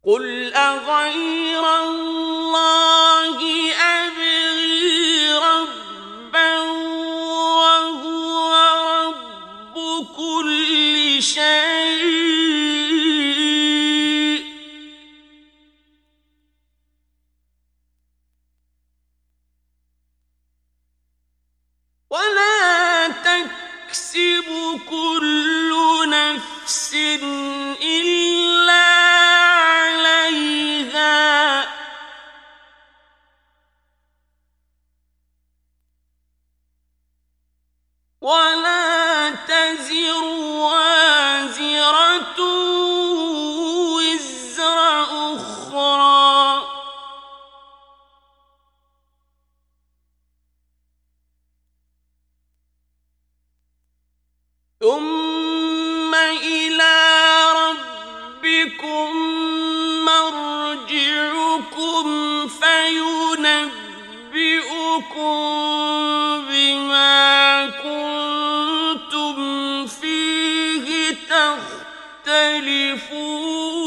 قُلْ أَغَيْرَ اللَّهِ أَبْغِي رَبًّا وَهُوَ رَبُّ كُلِّ شَيْءٍ وَلَا تَكْسِبُ كُلُّ نَفْسٍ إِلَّا عَلَيْهَا ۚ وَلَا تَزِرُ وَازِرَةٌ وِزْرَ أُخْرَىٰ ۚ ثُمَّ إِلَىٰ رَبِّكُم مَّرْجِعُكُمْ فَيُنَبِّئُكُم بِمَا كُنتُمْ فِيهِ تَخْتَلِفُونَ